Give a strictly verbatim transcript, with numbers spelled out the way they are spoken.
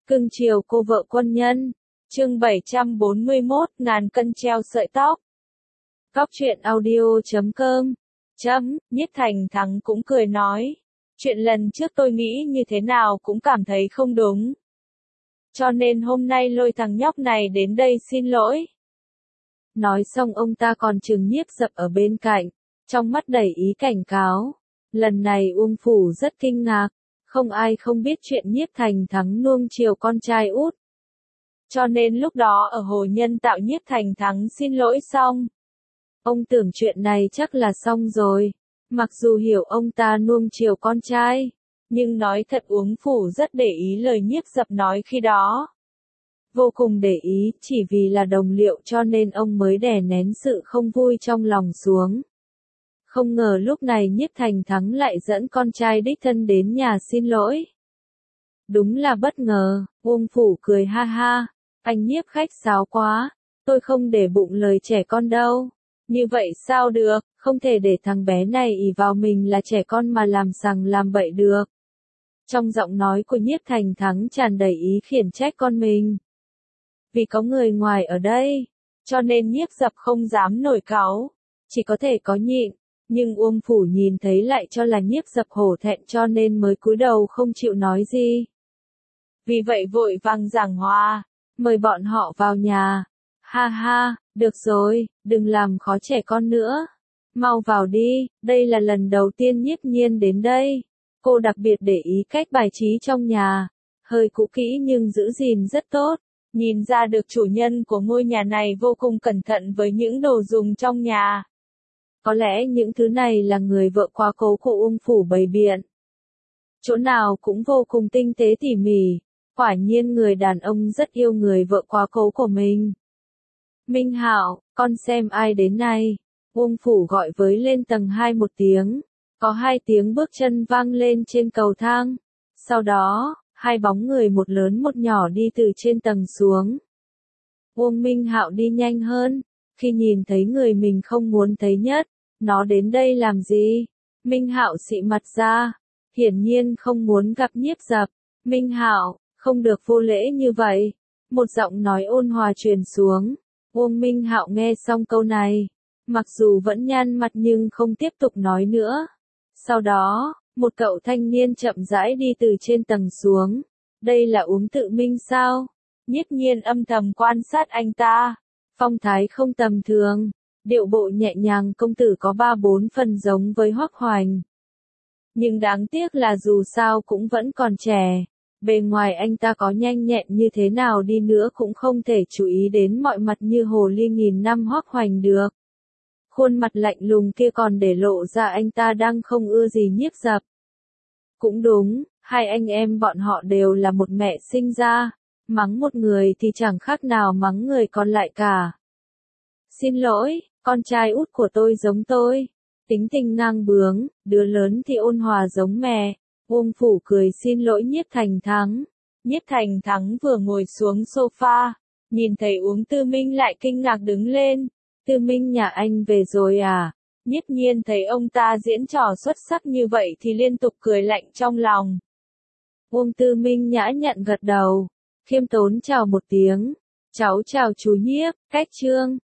Cưng chiều cô vợ quân nhân. Chương bảy trăm bốn mươi mốt, ngàn cân treo sợi tóc. Góc truyện audio chấm com. Chấm, Nhiếp Thành Thắng cũng cười nói. Chuyện lần trước tôi nghĩ như thế nào cũng cảm thấy không đúng. Cho nên hôm nay lôi thằng nhóc này đến đây xin lỗi. Nói xong ông ta còn trừng Nhiếp Dập ở bên cạnh, trong mắt đầy ý cảnh cáo. Lần này Uông Phủ rất kinh ngạc, không ai không biết chuyện Nhiếp Thành Thắng nuông chiều con trai út. Cho nên lúc đó ở Hồ Nhân Tạo Nhiếp Thành Thắng xin lỗi xong. Ông tưởng chuyện này chắc là xong rồi, mặc dù hiểu ông ta nuông chiều con trai, nhưng nói thật Uông Phủ rất để ý lời Nhiếp Dập nói khi đó. Vô cùng để ý, chỉ vì là đồng liệu cho nên ông mới đè nén sự không vui trong lòng xuống. Không ngờ lúc này Nhiếp Thành Thắng lại dẫn con trai đích thân đến nhà xin lỗi. Đúng là bất ngờ, Uông Phủ cười ha ha, anh Nhiếp khách sáo quá, tôi không để bụng lời trẻ con đâu. Như vậy sao được, không thể để thằng bé này ỷ vào mình là trẻ con mà làm sằng làm bậy được. Trong giọng nói của Nhiếp Thành Thắng tràn đầy ý khiển trách con mình. Vì có người ngoài ở đây, cho nên Nhiếp Dập không dám nổi cáu, chỉ có thể có nhịn. Nhưng Uông Phủ nhìn thấy lại cho là Nhiếp Dập hổ thẹn cho nên mới cúi đầu không chịu nói gì. Vì vậy vội vàng giảng hòa, mời bọn họ vào nhà. Ha ha, được rồi, đừng làm khó trẻ con nữa. Mau vào đi, đây là lần đầu tiên Nhiếp Nhiên đến đây. Cô đặc biệt để ý cách bài trí trong nhà, hơi cũ kỹ nhưng giữ gìn rất tốt. Nhìn ra được chủ nhân của ngôi nhà này vô cùng cẩn thận với những đồ dùng trong nhà. Có lẽ những thứ này là người vợ quá cố của Uông Phủ bày biện. Chỗ nào cũng vô cùng tinh tế tỉ mỉ, quả nhiên người đàn ông rất yêu người vợ quá cố của mình. Minh Hạo, con xem ai đến này. Uông Phủ gọi với lên tầng hai một tiếng, có hai tiếng bước chân vang lên trên cầu thang. Sau đó, hai bóng người một lớn một nhỏ đi từ trên tầng xuống. Uông Minh Hạo đi nhanh hơn, khi nhìn thấy người mình không muốn thấy nhất. Nó đến đây làm gì? Minh Hạo xị mặt ra, hiển nhiên không muốn gặp Nhiếp Dập. Minh Hạo, không được vô lễ như vậy. Một giọng nói ôn hòa truyền xuống. Uông Minh Hạo nghe xong câu này, mặc dù vẫn nhăn mặt nhưng không tiếp tục nói nữa. Sau đó, một cậu thanh niên chậm rãi đi từ trên tầng xuống. Đây là Uông Tự Minh sao? Nhiếp Nhiên âm thầm quan sát anh ta. Phong thái không tầm thường. Điệu bộ nhẹ nhàng công tử có ba bốn phần giống với Hoắc Hoành. Nhưng đáng tiếc là dù sao cũng vẫn còn trẻ. Bề ngoài anh ta có nhanh nhẹn như thế nào đi nữa cũng không thể chú ý đến mọi mặt như hồ ly nghìn năm Hoắc Hoành được. Khuôn mặt lạnh lùng kia còn để lộ ra anh ta đang không ưa gì Nhiếp Dập. Cũng đúng, hai anh em bọn họ đều là một mẹ sinh ra. Mắng một người thì chẳng khác nào mắng người còn lại cả. Xin lỗi, con trai út của tôi giống tôi. Tính tình ngang bướng, đứa lớn thì ôn hòa giống mẹ. Uông Phủ cười xin lỗi Nhiếp Thành Thắng. Nhiếp Thành Thắng vừa ngồi xuống sofa, nhìn thấy Uông Tư Minh lại kinh ngạc đứng lên. Tư Minh nhà anh về rồi à? Nhiếp Nhiên thấy ông ta diễn trò xuất sắc như vậy thì liên tục cười lạnh trong lòng. Uông Tư Minh nhã nhặn gật đầu, khiêm tốn chào một tiếng. Cháu chào chú Nhiếp, cách trương.